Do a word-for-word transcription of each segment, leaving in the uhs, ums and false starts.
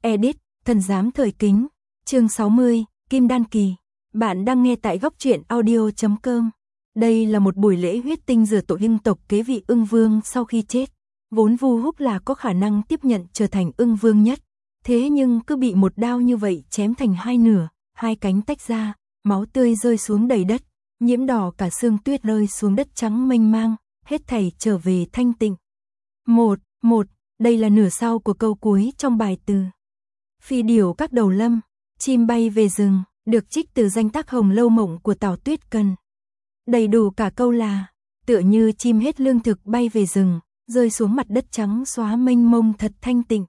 Edit, Thần giám thời kính, chương sáu mươi, Kim Đan Kỳ. Bạn đang nghe tại góc truyện audio chấm com. Đây là một buổi lễ huyết tinh rửa tội ưng tộc kế vị ưng vương sau khi chết. Vốn Vu Húc là có khả năng tiếp nhận trở thành ưng vương nhất. Thế nhưng cứ bị một đao như vậy chém thành hai nửa, hai cánh tách ra, máu tươi rơi xuống đầy đất, nhiễm đỏ cả xương tuyết rơi xuống đất trắng mênh mang, hết thảy trở về thanh tịnh. Một, một, đây là nửa sau của câu cuối trong bài từ. Phi điểu các đầu lâm, chim bay về rừng, được trích từ danh tác Hồng Lâu Mộng của Tào Tuyết Cần. Đầy đủ cả câu là, tựa như chim hết lương thực bay về rừng, rơi xuống mặt đất trắng xóa mênh mông thật thanh tịnh.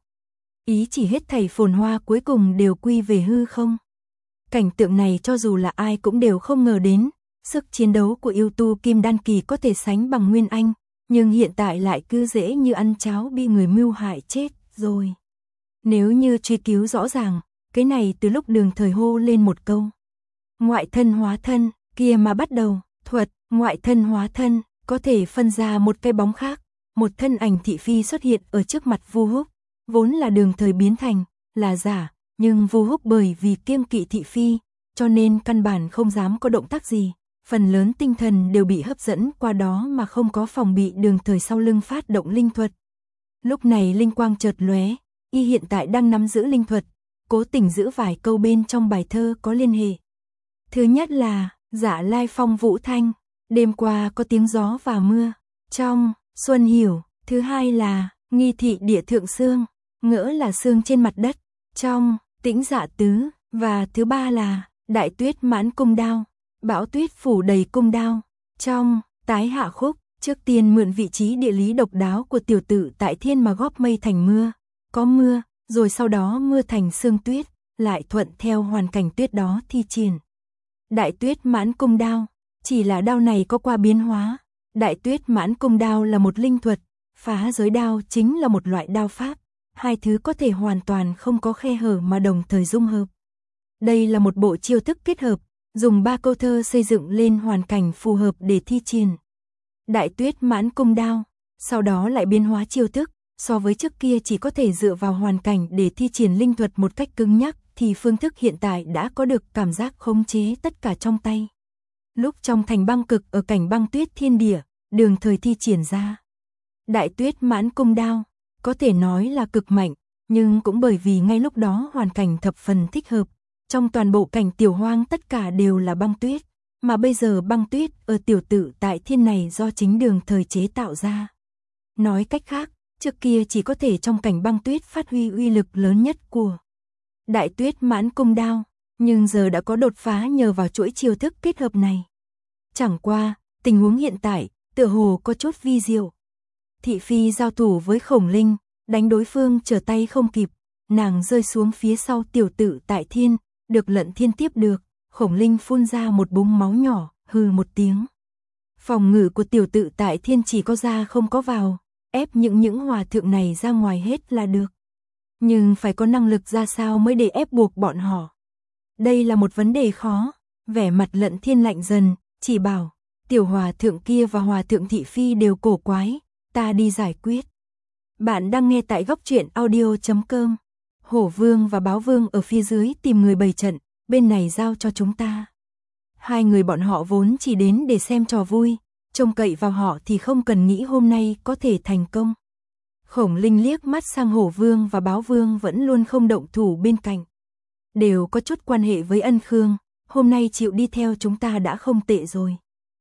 Ý chỉ hết thảy phồn hoa cuối cùng đều quy về hư không. Cảnh tượng này cho dù là ai cũng đều không ngờ đến, sức chiến đấu của yêu tu Kim Đan Kỳ có thể sánh bằng Nguyên Anh, nhưng hiện tại lại cứ dễ như ăn cháo bị người mưu hại chết rồi. Nếu như truy cứu rõ ràng, cái này từ lúc Đường Thời hô lên một câu ngoại thân hóa thân, kia mà bắt đầu, thuật ngoại thân hóa thân, có thể phân ra một cái bóng khác, một thân ảnh thị phi xuất hiện ở trước mặt Vu Húc, vốn là Đường Thời biến thành, là giả, nhưng Vu Húc bởi vì kiêng kỵ thị phi, cho nên căn bản không dám có động tác gì, phần lớn tinh thần đều bị hấp dẫn qua đó mà không có phòng bị Đường Thời sau lưng phát động linh thuật. Lúc này linh quang chợt lóe, y hiện tại đang nắm giữ linh thuật, cố tình giữ vài câu bên trong bài thơ có liên hệ. Thứ nhất là, Dạ Lai Phong Vũ Thanh, đêm qua có tiếng gió và mưa, trong, xuân hiểu. Thứ hai là, Nghi thị địa thượng sương, ngỡ là sương trên mặt đất, trong, tĩnh dạ tứ. Và thứ ba là, đại tuyết mãn cung đao, bão tuyết phủ đầy cung đao, trong, tái hạ khúc. Trước tiên mượn vị trí địa lý độc đáo của tiểu tử tại thiên mà góp mây thành mưa, có mưa, rồi sau đó mưa thành sương tuyết, lại thuận theo hoàn cảnh tuyết đó thi triển. Đại tuyết mãn cung đao, chỉ là đao này có qua biến hóa. Đại tuyết mãn cung đao là một linh thuật, phá giới đao chính là một loại đao pháp, hai thứ có thể hoàn toàn không có khe hở mà đồng thời dung hợp. Đây là một bộ chiêu thức kết hợp, dùng ba câu thơ xây dựng lên hoàn cảnh phù hợp để thi triển. Đại tuyết mãn cung đao, sau đó lại biến hóa chiêu thức, so với trước kia chỉ có thể dựa vào hoàn cảnh để thi triển linh thuật một cách cứng nhắc, thì phương thức hiện tại đã có được cảm giác khống chế tất cả trong tay. Lúc trong thành băng cực ở cảnh băng tuyết thiên địa, Đường Thời thi triển ra đại tuyết mãn cung đao, có thể nói là cực mạnh, nhưng cũng bởi vì ngay lúc đó hoàn cảnh thập phần thích hợp, trong toàn bộ cảnh tiểu hoang tất cả đều là băng tuyết, mà bây giờ băng tuyết ở tiểu tự tại thiên này do chính Đường Thời chế tạo ra. Nói cách khác, trước kia chỉ có thể trong cảnh băng tuyết phát huy uy lực lớn nhất của đại tuyết mãn cung đao, nhưng giờ đã có đột phá nhờ vào chuỗi chiêu thức kết hợp này. Chẳng qua, tình huống hiện tại, tựa hồ có chút vi diệu. Thị phi giao thủ với Khổng Linh, đánh đối phương trở tay không kịp, nàng rơi xuống phía sau tiểu tự tại thiên, được Lận Thiên tiếp được, Khổng Linh phun ra một búng máu nhỏ, hừ một tiếng. Phòng ngự của tiểu tự tại thiên chỉ có ra không có vào, ép những những hòa thượng này ra ngoài hết là được. Nhưng phải có năng lực ra sao mới để ép buộc bọn họ. Đây là một vấn đề khó, vẻ mặt Lận Thiên lạnh dần, chỉ bảo, tiểu hòa thượng kia và hòa thượng thị phi đều cổ quái, ta đi giải quyết. Bạn đang nghe tại góc truyện audio chấm com. Hổ Vương và Báo Vương ở phía dưới tìm người bày trận, bên này giao cho chúng ta. Hai người bọn họ vốn chỉ đến để xem trò vui, trông cậy vào họ thì không cần nghĩ hôm nay có thể thành công. Khổng Linh liếc mắt sang Hổ Vương và Báo Vương vẫn luôn không động thủ bên cạnh. Đều có chút quan hệ với Ân Khương, hôm nay chịu đi theo chúng ta đã không tệ rồi.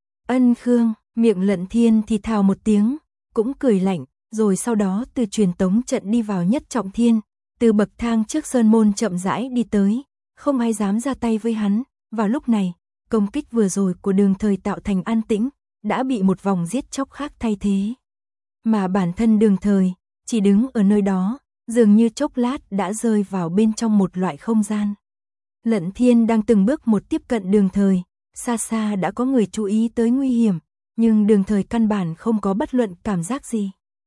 Ân Khương, miệng Lận Thiên thì thào một tiếng, cũng cười lạnh, rồi sau đó từ truyền tống trận đi vào nhất trọng thiên, từ bậc thang trước sơn môn chậm rãi đi tới, không ai dám ra tay với hắn. Vào lúc này, công kích vừa rồi của Đường Thời tạo thành an tĩnh, đã bị một vòng giết chóc khác thay thế. Mà bản thân Đường Thời, chỉ đứng ở nơi đó, dường như chốc lát đã rơi vào bên trong một loại không gian. Lận Thiên đang từng bước một tiếp cận Đường Thời, xa xa đã có người chú ý tới nguy hiểm, nhưng Đường Thời căn bản không có bất luận cảm giác gì.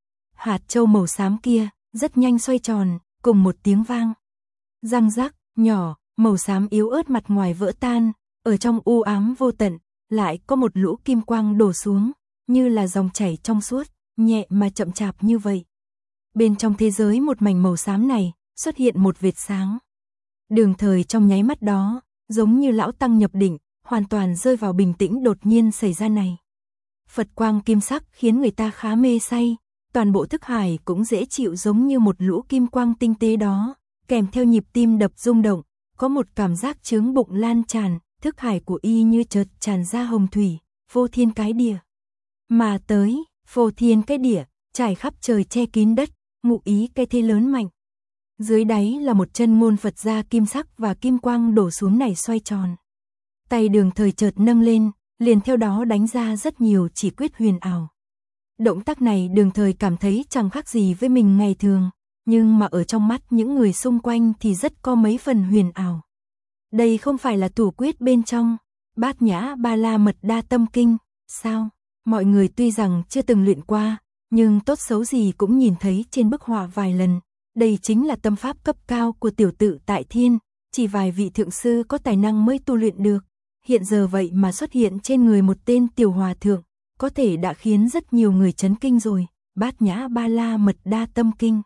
Hạt châu màu xám kia, rất nhanh xoay tròn, cùng một tiếng vang. Răng rắc, nhỏ, màu xám yếu ớt mặt ngoài vỡ tan, ở trong u ám vô tận, lại có một lũ kim quang đổ xuống, như là dòng chảy trong suốt, nhẹ mà chậm chạp như vậy. Bên trong thế giới một mảnh màu xám này, xuất hiện một vệt sáng. Đường Thời trong nháy mắt đó, giống như lão tăng nhập định, hoàn toàn rơi vào bình tĩnh đột nhiên xảy ra này. Phật quang kim sắc khiến người ta khá mê say, toàn bộ thức hải cũng dễ chịu giống như một lũ kim quang tinh tế đó, kèm theo nhịp tim đập rung động, có một cảm giác chướng bụng lan tràn, thức hải của y như chợt tràn ra hồng thủy, vô thiên cái địa. Mà tới, vô thiên cái địa, trải khắp trời che kín đất, ngụ ý cái thế lớn mạnh. Dưới đáy là một chân môn Phật gia kim sắc và kim quang đổ xuống này xoay tròn. Tay Đường Thời chợt nâng lên, liền theo đó đánh ra rất nhiều chỉ quyết huyền ảo. Động tác này Đường Thời cảm thấy chẳng khác gì với mình ngày thường, nhưng mà ở trong mắt những người xung quanh thì rất có mấy phần huyền ảo. Đây không phải là thủ quyết bên trong Bát Nhã Ba La Mật Đa Tâm Kinh, sao? Mọi người tuy rằng chưa từng luyện qua, nhưng tốt xấu gì cũng nhìn thấy trên bức họa vài lần. Đây chính là tâm pháp cấp cao của tiểu tự tại thiên, chỉ vài vị thượng sư có tài năng mới tu luyện được. Hiện giờ vậy mà xuất hiện trên người một tên tiểu hòa thượng, có thể đã khiến rất nhiều người chấn kinh rồi. Bát Nhã Ba La Mật Đa Tâm Kinh,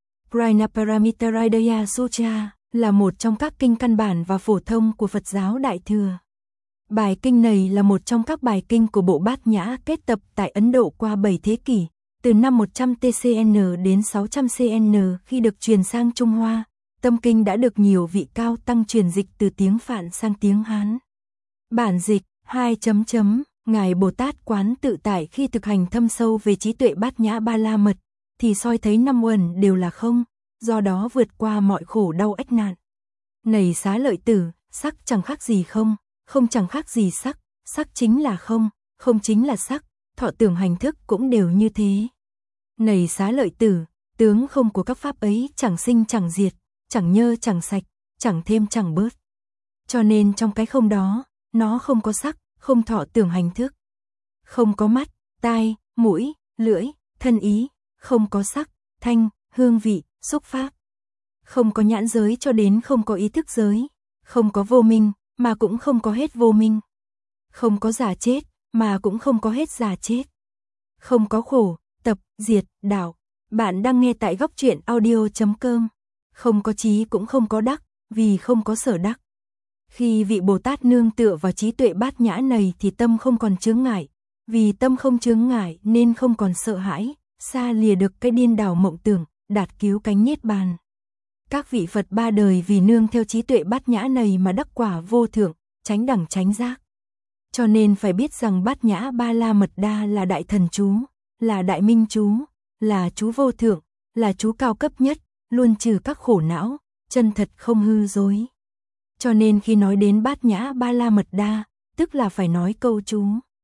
Prajnaparamitarayadaya Sutra, là một trong các kinh căn bản và phổ thông của Phật giáo Đại Thừa. Bài kinh này là một trong các bài kinh của bộ Bát Nhã kết tập tại Ấn Độ qua bảy thế kỷ, từ năm một trăm T C N đến sáu trăm C N khi được truyền sang Trung Hoa. Tâm kinh đã được nhiều vị cao tăng truyền dịch từ tiếng Phạn sang tiếng Hán. Bản dịch hai chấm chấm Ngài Bồ Tát Quán Tự Tại khi thực hành thâm sâu về trí tuệ Bát Nhã Ba La Mật, thì soi thấy năm uẩn đều là không, do đó vượt qua mọi khổ đau ách nạn. Này Xá Lợi Tử, sắc chẳng khác gì không, không chẳng khác gì sắc, sắc chính là không, không chính là sắc, thọ tưởng hành thức cũng đều như thế. Này Xá Lợi Tử, tướng không của các pháp ấy chẳng sinh chẳng diệt, chẳng nhơ chẳng sạch, chẳng thêm chẳng bớt. Cho nên trong cái không đó, nó không có sắc, không thọ tưởng hành thức. Không có mắt, tai, mũi, lưỡi, thân ý, không có sắc, thanh, hương vị, xúc pháp. Không có nhãn giới cho đến không có ý thức giới. Không có vô minh, mà cũng không có hết vô minh. Không có giả chết, mà cũng không có hết giả chết. Không có khổ, tập, diệt, đạo. Bạn đang nghe tại góc truyện audio chấm com. Không có trí cũng không có đắc, vì không có sở đắc. Khi vị Bồ Tát nương tựa vào trí tuệ bát nhã này thì tâm không còn chướng ngại. Vì tâm không chướng ngại nên không còn sợ hãi, xa lìa được cái điên đảo mộng tưởng, đạt cứu cánh niết bàn. Các vị Phật ba đời vì nương theo trí tuệ bát nhã này mà đắc quả vô thượng, chánh đẳng chánh giác. Cho nên phải biết rằng Bát Nhã Ba La Mật Đa là đại thần chú, là đại minh chú, là chú vô thượng, là chú cao cấp nhất, luôn trừ các khổ não, chân thật không hư dối. Cho nên khi nói đến Bát Nhã Ba La Mật Đa, tức là phải nói câu chú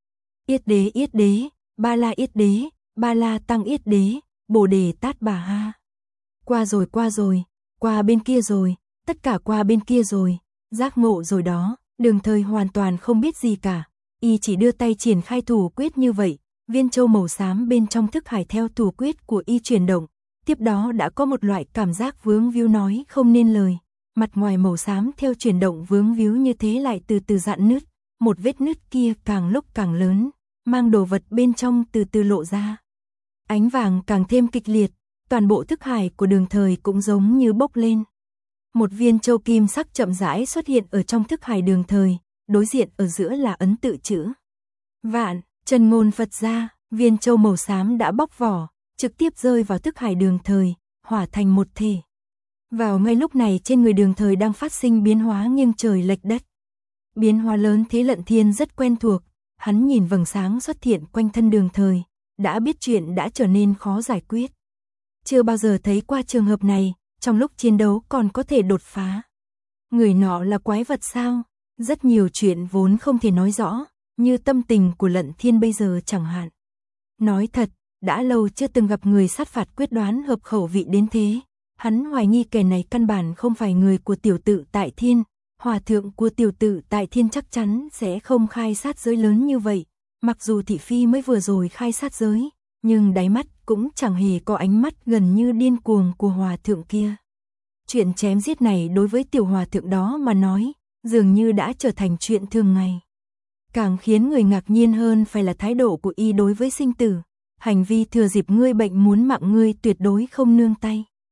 Yết Đế Yết Đế, Ba La Yết Đế, Ba La Tăng Yết Đế, Bồ Đề Tát Bà Ha. Qua rồi qua rồi, qua bên kia rồi, tất cả qua bên kia rồi, giác ngộ rồi đó. Đường Thời hoàn toàn không biết gì cả, y chỉ đưa tay triển khai thủ quyết như vậy, viên châu màu xám bên trong thức hải theo thủ quyết của y chuyển động, tiếp đó đã có một loại cảm giác vướng víu nói không nên lời, mặt ngoài màu xám theo chuyển động vướng víu như thế lại từ từ rạn nứt, một vết nứt kia càng lúc càng lớn, mang đồ vật bên trong từ từ lộ ra. Ánh vàng càng thêm kịch liệt, toàn bộ thức hải của Đường Thời cũng giống như bốc lên. Một viên châu kim sắc chậm rãi xuất hiện ở trong thức hải Đường Thời, đối diện ở giữa là ấn tự chữ Vạn, chân ngôn Phật gia, viên châu màu xám đã bóc vỏ, trực tiếp rơi vào thức hải Đường Thời, hòa thành một thể. Vào ngay lúc này trên người Đường Thời đang phát sinh biến hóa nghiêng trời lệch đất. Biến hóa lớn thế Lận Thiên rất quen thuộc, hắn nhìn vầng sáng xuất hiện quanh thân Đường Thời, đã biết chuyện đã trở nên khó giải quyết. Chưa bao giờ thấy qua trường hợp này, trong lúc chiến đấu còn có thể đột phá. Người nọ là quái vật sao? Rất nhiều chuyện vốn không thể nói rõ, như tâm tình của Lận Thiên bây giờ chẳng hạn. Nói thật, đã lâu chưa từng gặp người sát phạt quyết đoán hợp khẩu vị đến thế. Hắn hoài nghi kẻ này căn bản không phải người của tiểu tự tại thiên. Hòa thượng của tiểu tự tại thiên chắc chắn sẽ không khai sát giới lớn như vậy. Mặc dù thị phi mới vừa rồi khai sát giới, nhưng đáy mắt cũng chẳng hề có ánh mắt gần như điên cuồng của hòa thượng kia. Chuyện chém giết này đối với tiểu hòa thượng đó mà nói, dường như đã trở thành chuyện thường ngày. Càng khiến người ngạc nhiên hơn phải là thái độ của y đối với sinh tử, hành vi thừa dịp ngươi bệnh muốn mạng ngươi tuyệt đối không nương tay.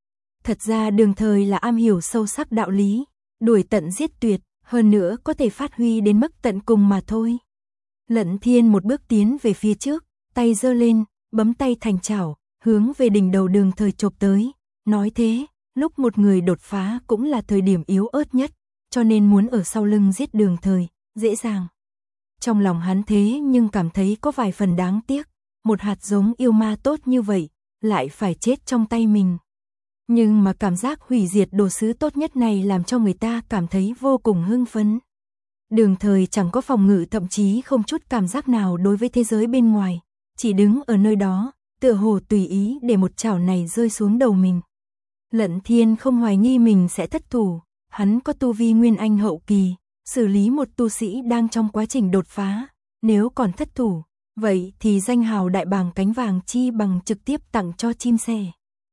Thật ra Đường Thời là am hiểu sâu sắc đạo lý, đuổi tận giết tuyệt, hơn nữa có thể phát huy đến mức tận cùng mà thôi. Lận Thiên một bước tiến về phía trước, tay giơ lên, bấm tay thành chảo, hướng về đỉnh đầu Đường Thời chộp tới. Nói thế, lúc một người đột phá cũng là thời điểm yếu ớt nhất, cho nên muốn ở sau lưng giết Đường Thời, dễ dàng. Trong lòng hắn thế nhưng cảm thấy có vài phần đáng tiếc, một hạt giống yêu ma tốt như vậy, lại phải chết trong tay mình. Nhưng mà cảm giác hủy diệt đồ sứ tốt nhất này làm cho người ta cảm thấy vô cùng hưng phấn. Đường Thời chẳng có phòng ngự, thậm chí không chút cảm giác nào đối với thế giới bên ngoài, chỉ đứng ở nơi đó, tựa hồ tùy ý để một chảo này rơi xuống đầu mình. Lận Thiên không hoài nghi mình sẽ thất thủ, hắn có tu vi nguyên anh hậu kỳ, xử lý một tu sĩ đang trong quá trình đột phá, nếu còn thất thủ, vậy thì danh hào đại bàng cánh vàng chi bằng trực tiếp tặng cho chim sẻ.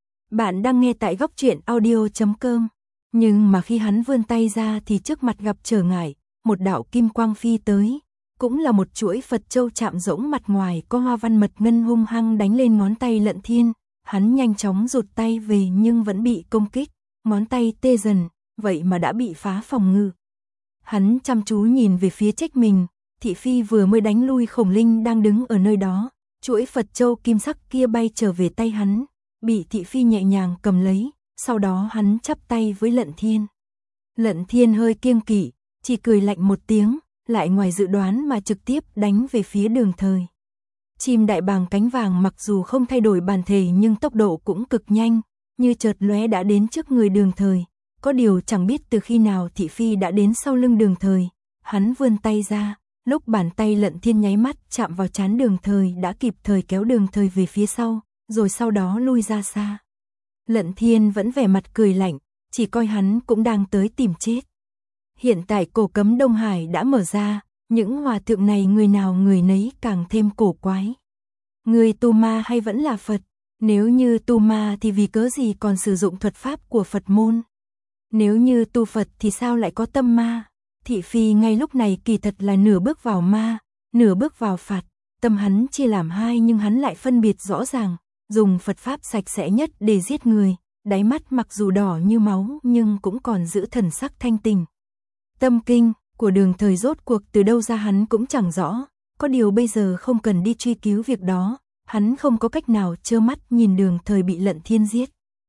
Bạn đang nghe tại góc truyện audio chấm com, nhưng mà khi hắn vươn tay ra thì trước mặt gặp trở ngại, một đạo kim quang phi tới, cũng là một chuỗi Phật châu chạm rỗng mặt ngoài có hoa văn mật ngân hung hăng đánh lên ngón tay Lận Thiên, hắn nhanh chóng rụt tay về nhưng vẫn bị công kích, ngón tay tê dần, vậy mà đã bị phá phòng ngự. Hắn chăm chú nhìn về phía trách mình, thị phi vừa mới đánh lui khổng linh đang đứng ở nơi đó, chuỗi Phật châu kim sắc kia bay trở về tay hắn, bị thị phi nhẹ nhàng cầm lấy, sau đó hắn chắp tay với Lận Thiên. Lận Thiên hơi kiêng kỵ, chỉ cười lạnh một tiếng, lại ngoài dự đoán mà trực tiếp đánh về phía Đường Thời. Chim đại bàng cánh vàng mặc dù không thay đổi bản thể nhưng tốc độ cũng cực nhanh, như chợt lóe đã đến trước người Đường Thời, có điều chẳng biết từ khi nào thị phi đã đến sau lưng Đường Thời, hắn vươn tay ra, lúc bàn tay Lận Thiên nháy mắt chạm vào trán Đường Thời đã kịp thời kéo Đường Thời về phía sau, rồi sau đó lui ra xa. Lận Thiên vẫn vẻ mặt cười lạnh, chỉ coi hắn cũng đang tới tìm chết. Hiện tại cổ cấm Đông Hải đã mở ra, những hòa thượng này người nào người nấy càng thêm cổ quái. Người tu ma hay vẫn là Phật? Nếu như tu ma thì vì cớ gì còn sử dụng thuật pháp của Phật môn? Nếu như tu Phật thì sao lại có tâm ma? Thị phi ngay lúc này kỳ thật là nửa bước vào ma, nửa bước vào Phật. Tâm hắn chia làm hai nhưng hắn lại phân biệt rõ ràng, dùng Phật pháp sạch sẽ nhất để giết người, đáy mắt mặc dù đỏ như máu nhưng cũng còn giữ thần sắc thanh tình. Tâm kinh của Đường Thời rốt cuộc từ đâu ra hắn cũng chẳng rõ, có điều bây giờ không cần đi truy cứu việc đó, hắn không có cách nào trơ mắt nhìn Đường Thời bị Lận Thiên giết.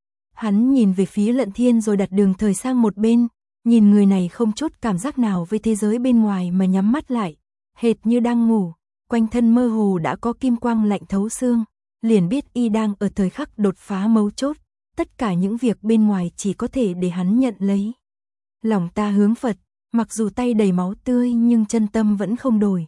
Hắn nhìn về phía Lận Thiên rồi đặt Đường Thời sang một bên, nhìn người này không chút cảm giác nào với thế giới bên ngoài mà nhắm mắt lại, hệt như đang ngủ, quanh thân mơ hồ đã có kim quang lạnh thấu xương, liền biết y đang ở thời khắc đột phá mấu chốt, tất cả những việc bên ngoài chỉ có thể để hắn nhận lấy. Lòng ta hướng Phật, mặc dù tay đầy máu tươi nhưng chân tâm vẫn không đổi.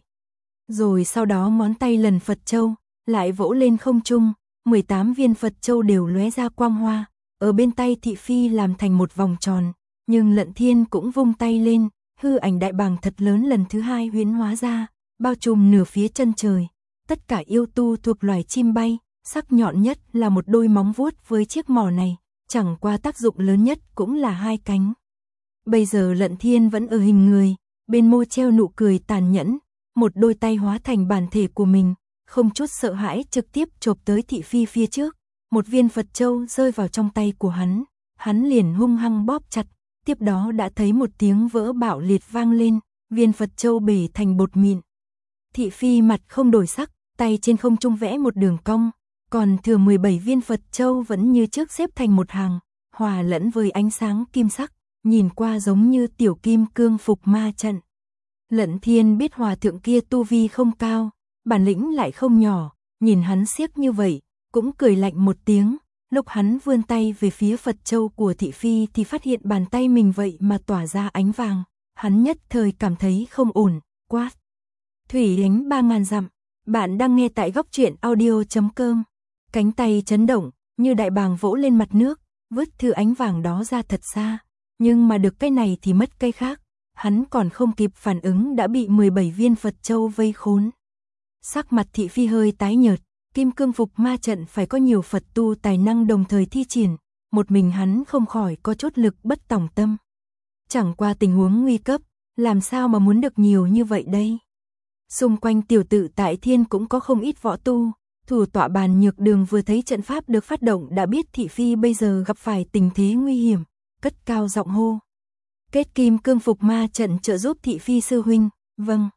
Rồi sau đó ngón tay lần Phật châu, lại vỗ lên không trung, mười tám viên Phật châu đều lóe ra quang hoa, ở bên tay thị phi làm thành một vòng tròn, nhưng Lận Thiên cũng vung tay lên, hư ảnh đại bàng thật lớn lần thứ hai huyễn hóa ra, bao trùm nửa phía chân trời. Tất cả yêu tu thuộc loài chim bay, sắc nhọn nhất là một đôi móng vuốt với chiếc mỏ này, chẳng qua tác dụng lớn nhất cũng là hai cánh. Bây giờ Lận Thiên vẫn ở hình người, bên môi treo nụ cười tàn nhẫn, một đôi tay hóa thành bản thể của mình, không chút sợ hãi trực tiếp chộp tới thị phi phía trước. Một viên Phật châu rơi vào trong tay của hắn, hắn liền hung hăng bóp chặt, tiếp đó đã thấy một tiếng vỡ bạo liệt vang lên, viên Phật châu bể thành bột mịn. Thị phi mặt không đổi sắc, tay trên không trung vẽ một đường cong, còn thừa mười bảy viên Phật châu vẫn như trước xếp thành một hàng, hòa lẫn với ánh sáng kim sắc, nhìn qua giống như tiểu kim cương phục ma trận. Lận Thiên biết hòa thượng kia tu vi không cao, bản lĩnh lại không nhỏ, nhìn hắn siếc như vậy, cũng cười lạnh một tiếng, lúc hắn vươn tay về phía Phật châu của thị phi thì phát hiện bàn tay mình vậy mà tỏa ra ánh vàng, hắn nhất thời cảm thấy không ổn, quát. Thủy đánh ba ngàn dặm, bạn đang nghe tại góc truyện audio chấm com. Cánh tay chấn động, như đại bàng vỗ lên mặt nước, vứt thứ ánh vàng đó ra thật xa, nhưng mà được cái này thì mất cái khác, hắn còn không kịp phản ứng đã bị mười bảy viên Phật châu vây khốn. Sắc mặt thị phi hơi tái nhợt, kim cương phục ma trận phải có nhiều Phật tu tài năng đồng thời thi triển, một mình hắn không khỏi có chút lực bất tòng tâm. Chẳng qua tình huống nguy cấp, làm sao mà muốn được nhiều như vậy đây? Xung quanh tiểu tự tại thiên cũng có không ít võ tu, Thủ tọa Bàn Nhược Đường vừa thấy trận pháp được phát động đã biết thị phi bây giờ gặp phải tình thế nguy hiểm, cất cao giọng hô. Kết kim cương phục ma trận trợ giúp thị phi sư huynh, vâng.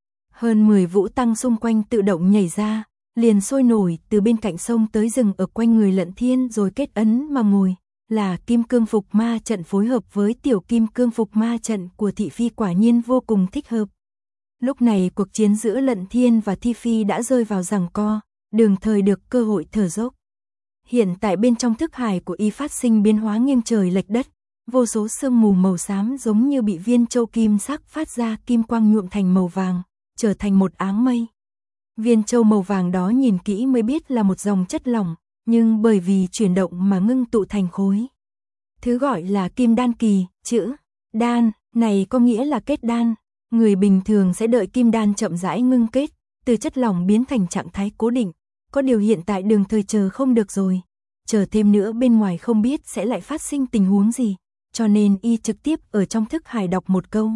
Hơn mười vũ tăng xung quanh tự động nhảy ra, liền sôi nổi từ bên cạnh sông tới rừng ở quanh người Lận Thiên rồi kết ấn mà ngồi, là kim cương phục ma trận phối hợp với tiểu kim cương phục ma trận của thị phi quả nhiên vô cùng thích hợp. Lúc này cuộc chiến giữa Lận Thiên và thị phi đã rơi vào giằng co, Đường Thời được cơ hội thở dốc. Hiện tại bên trong thức hải của y phát sinh biến hóa nghiêng trời lệch đất, vô số sương mù màu xám giống như bị viên châu kim sắc phát ra kim quang nhuộm thành màu vàng, trở thành một áng mây. Viên châu màu vàng đó nhìn kỹ mới biết là một dòng chất lỏng, nhưng bởi vì chuyển động mà ngưng tụ thành khối. Thứ gọi là kim đan kỳ, chữ đan này có nghĩa là kết đan. Người bình thường sẽ đợi kim đan chậm rãi ngưng kết, từ chất lỏng biến thành trạng thái cố định. Có điều hiện tại Đường Thời chờ không được rồi, chờ thêm nữa bên ngoài không biết sẽ lại phát sinh tình huống gì, cho nên y trực tiếp ở trong thức hải đọc một câu.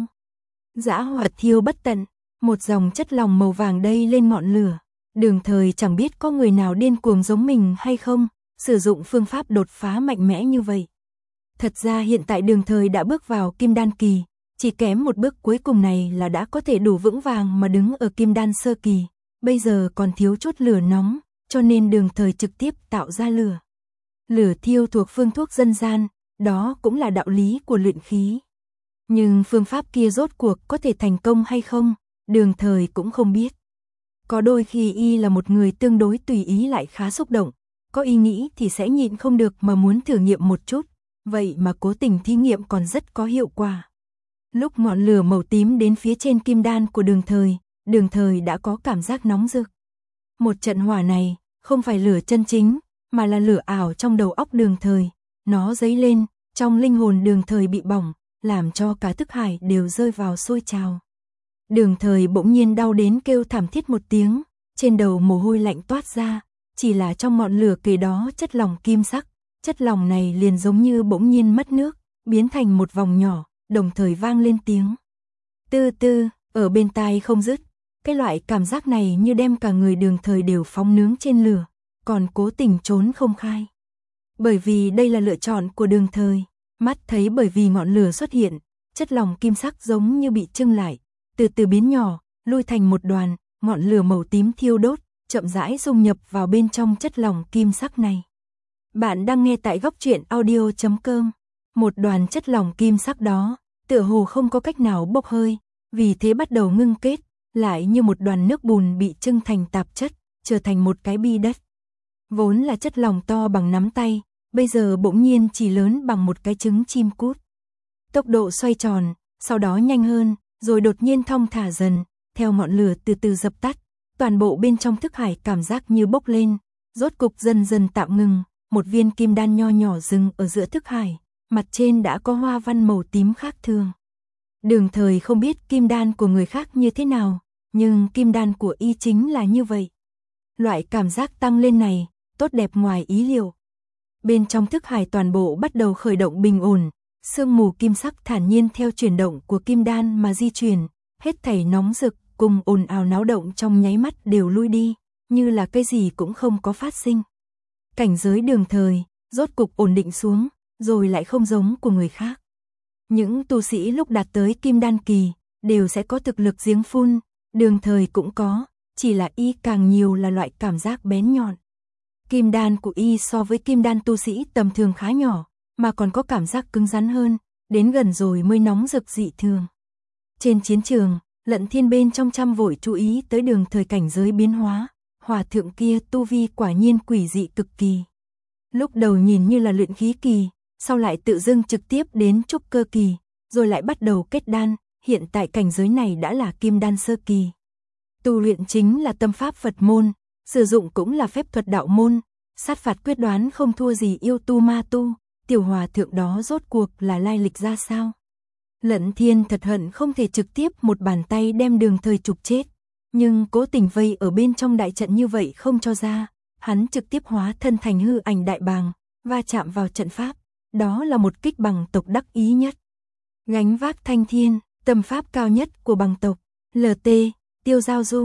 Dã hỏa thiêu bất tận, một dòng chất lỏng màu vàng đây lên ngọn lửa. Đường Thời chẳng biết có người nào điên cuồng giống mình hay không, sử dụng phương pháp đột phá mạnh mẽ như vậy. Thật ra hiện tại Đường Thời đã bước vào kim đan kỳ, chỉ kém một bước cuối cùng này là đã có thể đủ vững vàng mà đứng ở kim đan sơ kỳ, bây giờ còn thiếu chút lửa nóng, cho nên Đường Thời trực tiếp tạo ra lửa. Lửa thiêu thuộc phương thuốc dân gian, đó cũng là đạo lý của luyện khí. Nhưng phương pháp kia rốt cuộc có thể thành công hay không, Đường Thời cũng không biết. Có đôi khi y là một người tương đối tùy ý lại khá xúc động, có ý nghĩ thì sẽ nhịn không được mà muốn thử nghiệm một chút, vậy mà cố tình thí nghiệm còn rất có hiệu quả. Lúc ngọn lửa màu tím đến phía trên kim đan của Đường Thời, Đường Thời đã có cảm giác nóng rực. Một trận hỏa này, không phải lửa chân chính, mà là lửa ảo trong đầu óc Đường Thời, nó dấy lên, trong linh hồn Đường Thời bị bỏng, làm cho cả thức hải đều rơi vào sôi trào. Đường Thời bỗng nhiên đau đến kêu thảm thiết một tiếng, trên đầu mồ hôi lạnh toát ra, chỉ là trong ngọn lửa kề đó chất lỏng kim sắc, chất lỏng này liền giống như bỗng nhiên mất nước, biến thành một vòng nhỏ, đồng thời vang lên tiếng tư tư, ở bên tai không dứt. Cái loại cảm giác này như đem cả người Đường Thời đều phóng nướng trên lửa, còn cố tình trốn không khai. Bởi vì đây là lựa chọn của Đường Thời, mắt thấy bởi vì ngọn lửa xuất hiện, chất lỏng kim sắc giống như bị trưng lại, từ từ biến nhỏ, lui thành một đoàn, ngọn lửa màu tím thiêu đốt, chậm rãi dung nhập vào bên trong chất lỏng kim sắc này. Bạn đang nghe tại góc truyện audio chấm com. Một đoàn chất lỏng kim sắc đó, tựa hồ không có cách nào bốc hơi, vì thế bắt đầu ngưng kết, lại như một đoàn nước bùn bị trưng thành tạp chất, trở thành một cái bi đất. Vốn là chất lỏng to bằng nắm tay, bây giờ bỗng nhiên chỉ lớn bằng một cái trứng chim cút. Tốc độ xoay tròn, sau đó nhanh hơn, rồi đột nhiên thong thả dần, theo ngọn lửa từ từ dập tắt, toàn bộ bên trong thức hải cảm giác như bốc lên, rốt cục dần dần tạm ngừng, một viên kim đan nho nhỏ dừng ở giữa thức hải, mặt trên đã có hoa văn màu tím khác thường. Đường Thời không biết kim đan của người khác như thế nào, nhưng kim đan của y chính là như vậy. Loại cảm giác tăng lên này, tốt đẹp ngoài ý liệu. Bên trong thức hải toàn bộ bắt đầu khởi động bình ổn, sương mù kim sắc thản nhiên theo chuyển động của kim đan mà di chuyển, hết thảy nóng rực cùng ồn ào náo động trong nháy mắt đều lui đi, như là cái gì cũng không có phát sinh. Cảnh giới Đường Thời, rốt cục ổn định xuống, rồi lại không giống của người khác. Những tu sĩ lúc đạt tới kim đan kỳ, đều sẽ có thực lực giếng phun, Đường Thời cũng có, chỉ là y càng nhiều là loại cảm giác bén nhọn. Kim đan của y so với kim đan tu sĩ tầm thường khá nhỏ, mà còn có cảm giác cứng rắn hơn, đến gần rồi mới nóng rực dị thường. Trên chiến trường, Lận Thiên bên trong trăm vội chú ý tới Đường Thời cảnh giới biến hóa, hòa thượng kia tu vi quả nhiên quỷ dị cực kỳ. Lúc đầu nhìn như là luyện khí kỳ, sau lại tự dưng trực tiếp đến trúc cơ kỳ, rồi lại bắt đầu kết đan, hiện tại cảnh giới này đã là kim đan sơ kỳ. Tu luyện chính là tâm pháp Phật môn, sử dụng cũng là phép thuật đạo môn, sát phạt quyết đoán không thua gì yêu tu ma tu, tiểu hòa thượng đó rốt cuộc là lai lịch ra sao? Lận Thiên thật hận không thể trực tiếp một bàn tay đem Đường Thời chụp chết, nhưng cố tình vây ở bên trong đại trận như vậy không cho ra, hắn trực tiếp hóa thân thành hư ảnh đại bàng, va chạm vào trận pháp, đó là một kích bằng tộc đắc ý nhất. Gánh vác thanh thiên, tâm pháp cao nhất của bằng tộc, lờ tê, Tiêu Giao Du,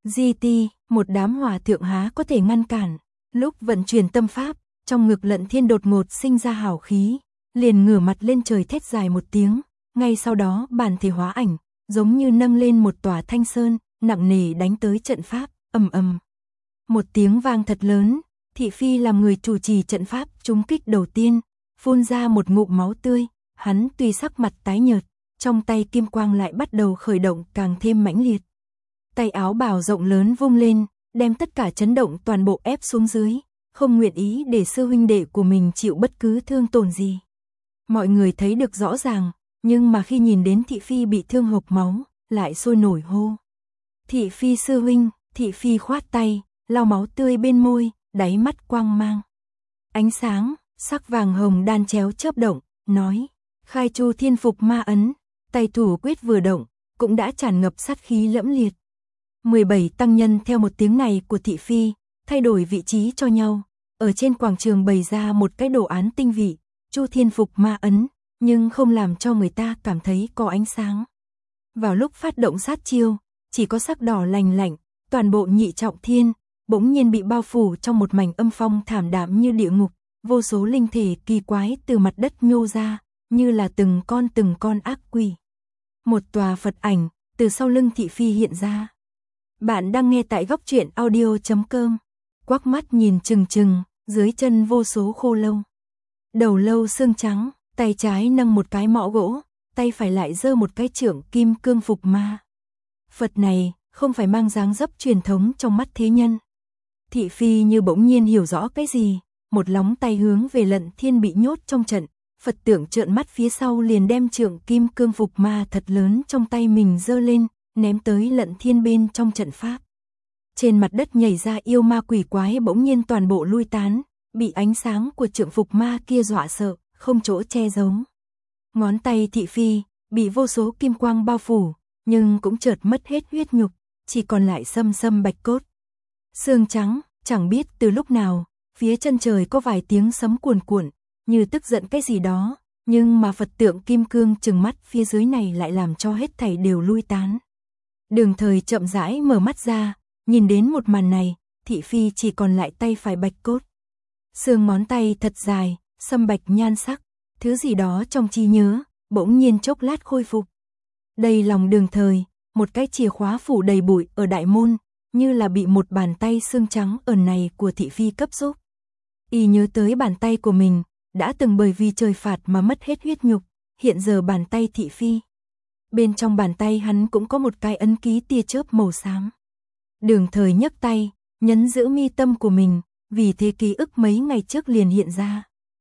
giê tê, một đám hòa thượng há có thể ngăn cản. Lúc vận chuyển tâm pháp, trong ngực Lận Thiên đột ngột sinh ra hào khí, liền ngửa mặt lên trời thét dài một tiếng, ngay sau đó bản thể hóa ảnh, giống như nâng lên một tòa thanh sơn, nặng nề đánh tới trận pháp, ầm ầm. Một tiếng vang thật lớn, thị phi làm người chủ trì trận pháp trúng kích đầu tiên, phun ra một ngụm máu tươi, hắn tuy sắc mặt tái nhợt, trong tay kim quang lại bắt đầu khởi động càng thêm mãnh liệt. Tay áo bào rộng lớn vung lên, đem tất cả chấn động toàn bộ ép xuống dưới, không nguyện ý để sư huynh đệ của mình chịu bất cứ thương tổn gì. Mọi người thấy được rõ ràng, nhưng mà khi nhìn đến thị phi bị thương hộc máu, lại sôi nổi hô. Thị phi sư huynh, thị phi khoát tay, lau máu tươi bên môi, đáy mắt quang mang. Ánh sáng, sắc vàng hồng đan chéo chớp động, nói, khai chu thiên phục ma ấn, tay thủ quyết vừa động, cũng đã tràn ngập sát khí lẫm liệt. mười bảy tăng nhân theo một tiếng này của thị phi, thay đổi vị trí cho nhau, ở trên quảng trường bày ra một cái đồ án tinh vị, chu thiên phục ma ấn, nhưng không làm cho người ta cảm thấy có ánh sáng. Vào lúc phát động sát chiêu, chỉ có sắc đỏ lành lạnh, toàn bộ nhị trọng thiên, bỗng nhiên bị bao phủ trong một mảnh âm phong thảm đạm như địa ngục, vô số linh thể kỳ quái từ mặt đất nhô ra, như là từng con từng con ác quỷ. Một tòa Phật ảnh, từ sau lưng thị phi hiện ra. Bạn đang nghe tại góc truyện audio chấm com, quắc mắt nhìn chừng chừng, dưới chân vô số khô lâu. Đầu lâu xương trắng, tay trái nâng một cái mõ gỗ, tay phải lại giơ một cái trượng kim cương phục ma. Phật này, không phải mang dáng dấp truyền thống trong mắt thế nhân. Thị phi như bỗng nhiên hiểu rõ cái gì, một lóng tay hướng về Lận Thiên bị nhốt trong trận, Phật tượng trợn mắt phía sau liền đem trượng kim cương phục ma thật lớn trong tay mình giơ lên, ném tới Lận Thiên bên trong trận pháp. Trên mặt đất nhảy ra yêu ma quỷ quái bỗng nhiên toàn bộ lui tán, bị ánh sáng của trượng phục ma kia dọa sợ, không chỗ che giấu. Ngón tay thị phi, bị vô số kim quang bao phủ, nhưng cũng chợt mất hết huyết nhục, chỉ còn lại sâm sâm bạch cốt. Xương trắng, chẳng biết từ lúc nào, phía chân trời có vài tiếng sấm cuồn cuộn, như tức giận cái gì đó, nhưng mà Phật tượng kim cương trừng mắt phía dưới này lại làm cho hết thảy đều lui tán. Đường Thời chậm rãi mở mắt ra, nhìn đến một màn này, thị phi chỉ còn lại tay phải bạch cốt. Xương ngón tay thật dài, sâm bạch nhan sắc, thứ gì đó trong trí nhớ, bỗng nhiên chốc lát khôi phục. Đây lòng Đường Thời, một cái chìa khóa phủ đầy bụi ở đại môn, như là bị một bàn tay xương trắng ẩn này của thị phi cấp giúp. Y nhớ tới bàn tay của mình, đã từng bởi vì trời phạt mà mất hết huyết nhục, hiện giờ bàn tay thị phi. Bên trong bàn tay hắn cũng có một cái ấn ký tia chớp màu xám. Đường Thời nhấc tay, nhấn giữ mi tâm của mình, vì thế ký ức mấy ngày trước liền hiện ra.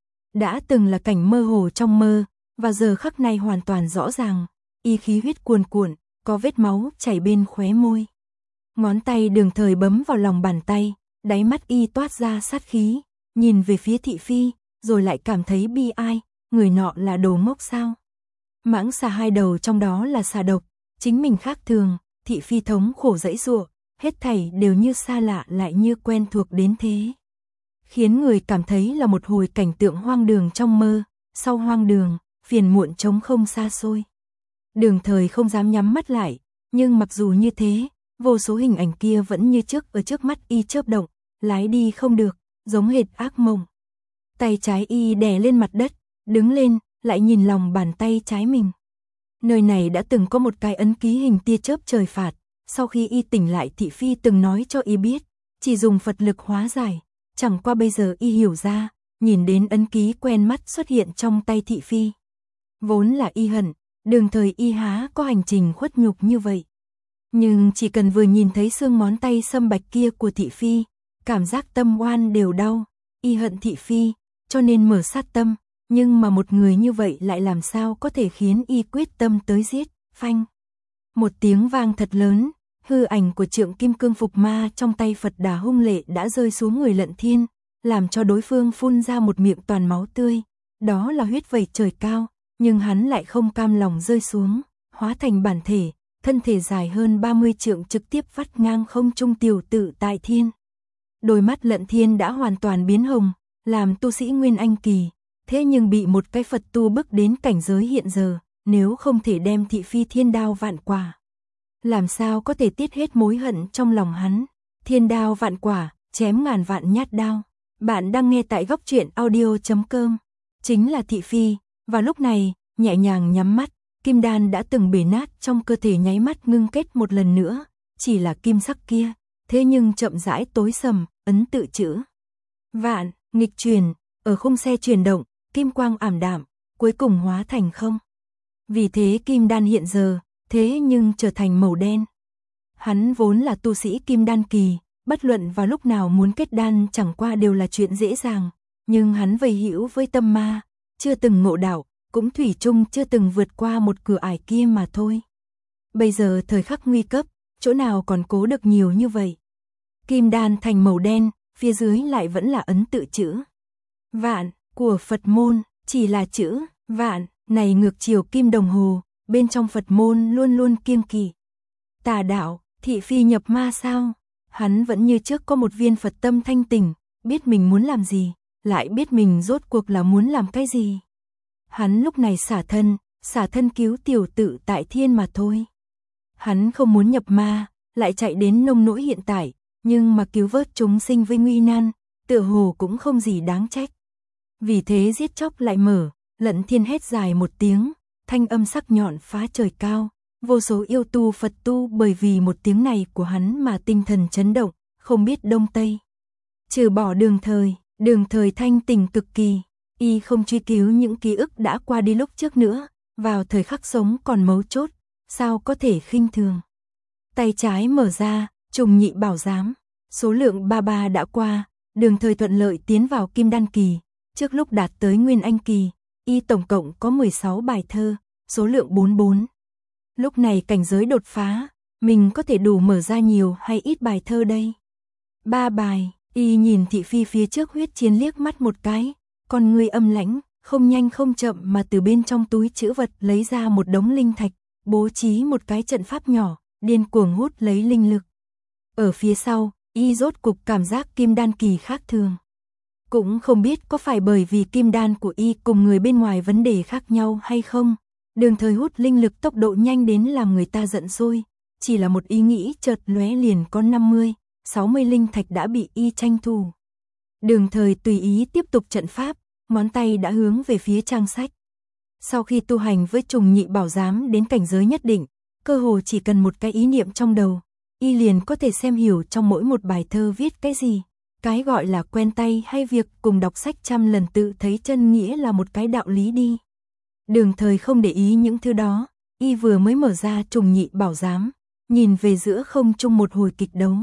Đã từng là cảnh mơ hồ trong mơ, và giờ khắc này hoàn toàn rõ ràng, y khí huyết cuồn cuộn, có vết máu chảy bên khóe môi. Ngón tay Đường Thời bấm vào lòng bàn tay, đáy mắt y toát ra sát khí, nhìn về phía thị phi, rồi lại cảm thấy bi ai, người nọ là đồ ngốc sao? Mãng xà hai đầu trong đó là xà độc, chính mình khác thường, thị phi thống khổ dãy giụa, hết thảy đều như xa lạ lại như quen thuộc đến thế. Khiến người cảm thấy là một hồi cảnh tượng hoang đường trong mơ, sau hoang đường, phiền muộn trống không xa xôi. Đường Thời không dám nhắm mắt lại, nhưng mặc dù như thế, vô số hình ảnh kia vẫn như trước ở trước mắt y chớp động, lái đi không được, giống hệt ác mộng. Tay trái y đè lên mặt đất, đứng lên, lại nhìn lòng bàn tay trái mình. Nơi này đã từng có một cái ấn ký hình tia chớp trời phạt, sau khi y tỉnh lại thị phi từng nói cho y biết, chỉ dùng Phật lực hóa giải, chẳng qua bây giờ y hiểu ra, nhìn đến ấn ký quen mắt xuất hiện trong tay thị phi. Vốn là y hận, Đường Thời y há có hành trình khuất nhục như vậy. Nhưng chỉ cần vừa nhìn thấy xương ngón tay sâm bạch kia của thị phi, cảm giác tâm oan đều đau, y hận thị phi, cho nên mở sát tâm, nhưng mà một người như vậy lại làm sao có thể khiến y quyết tâm tới giết, phanh. Một tiếng vang thật lớn, hư ảnh của trượng kim cương phục ma trong tay Phật Đà hung lệ đã rơi xuống người Lận Thiên, làm cho đối phương phun ra một miệng toàn máu tươi, đó là huyết vẩy trời cao, nhưng hắn lại không cam lòng rơi xuống, hóa thành bản thể, thân thể dài hơn ba mươi trượng trực tiếp vắt ngang không trung tiểu tự tại thiên. Đôi mắt Lận Thiên đã hoàn toàn biến hồng, làm tu sĩ Nguyên Anh kỳ, thế nhưng bị một cái Phật tu bức đến cảnh giới hiện giờ, nếu không thể đem thị phi thiên đao vạn quả. làm sao có thể tiết hết mối hận trong lòng hắn. Thiên đao vạn quả, chém ngàn vạn nhát đao. Bạn đang nghe tại góc truyện audio chấm com. Chính là thị phi, và lúc này, nhẹ nhàng nhắm mắt, kim đan đã từng bể nát trong cơ thể nháy mắt ngưng kết một lần nữa, chỉ là kim sắc kia, thế nhưng chậm rãi tối sầm, ấn tự chữ vạn, nghịch truyền, ở khung xe chuyển động, kim quang ảm đạm, cuối cùng hóa thành không. Vì thế kim đan hiện giờ, thế nhưng trở thành màu đen. Hắn vốn là tu sĩ kim đan kỳ, bất luận vào lúc nào muốn kết đan chẳng qua đều là chuyện dễ dàng, nhưng hắn vây hữu với tâm ma, chưa từng ngộ đạo, cũng thủy chung chưa từng vượt qua một cửa ải kia mà thôi. Bây giờ thời khắc nguy cấp, chỗ nào còn cố được nhiều như vậy. Kim đan thành màu đen, phía dưới lại vẫn là ấn tự chữ vạn của Phật môn, chỉ là chữ vạn này ngược chiều kim đồng hồ, bên trong Phật môn luôn luôn kiêng kỵ. Tà đạo, thị phi nhập ma sao? Hắn vẫn như trước có một viên Phật tâm thanh tỉnh, biết mình muốn làm gì, lại biết mình rốt cuộc là muốn làm cái gì. Hắn lúc này xả thân, xả thân cứu tiểu tự tại thiên mà thôi. Hắn không muốn nhập ma, lại chạy đến nông nỗi hiện tại, nhưng mà cứu vớt chúng sinh với nguy nan, tựa hồ cũng không gì đáng trách. Vì thế giết chóc lại mở, Lận Thiên hét dài một tiếng, thanh âm sắc nhọn phá trời cao, vô số yêu tu Phật tu bởi vì một tiếng này của hắn mà tinh thần chấn động, không biết đông tây. Trừ bỏ Đường Thời, Đường Thời thanh tỉnh cực kỳ, y không truy cứu những ký ức đã qua đi lúc trước nữa, vào thời khắc sống còn mấu chốt, sao có thể khinh thường. Tay trái mở ra, trùng nhị bảo giám, số lượng ba ba đã qua, Đường Thời thuận lợi tiến vào kim đan kỳ, trước lúc đạt tới nguyên anh kỳ, y tổng cộng có mười sáu bài thơ, số lượng bốn mươi bốn. Lúc này cảnh giới đột phá, mình có thể đủ mở ra nhiều hay ít bài thơ đây? Ba bài, y nhìn thị phi phía trước huyết chiến liếc mắt một cái, con người âm lãnh, không nhanh không chậm mà từ bên trong túi trữ vật lấy ra một đống linh thạch, bố trí một cái trận pháp nhỏ, điên cuồng hút lấy linh lực. Ở phía sau, y rốt cục cảm giác kim đan kỳ khác thường. Cũng không biết có phải bởi vì kim đan của y cùng người bên ngoài vấn đề khác nhau hay không. Đường Thời hút linh lực tốc độ nhanh đến làm người ta giận sôi, chỉ là một ý nghĩ chợt lóe liền có năm mươi, sáu mươi linh thạch đã bị y tranh thủ. Đường Thời tùy ý tiếp tục trận pháp, ngón tay đã hướng về phía trang sách. Sau khi tu hành với trùng nhị bảo giám đến cảnh giới nhất định, cơ hồ chỉ cần một cái ý niệm trong đầu, y liền có thể xem hiểu trong mỗi một bài thơ viết cái gì. Cái gọi là quen tay hay việc cùng đọc sách trăm lần tự thấy chân nghĩa là một cái đạo lý đi. Đường Thời không để ý những thứ đó, y vừa mới mở ra trùng nhị bảo giám, nhìn về giữa không trung một hồi kịch đấu.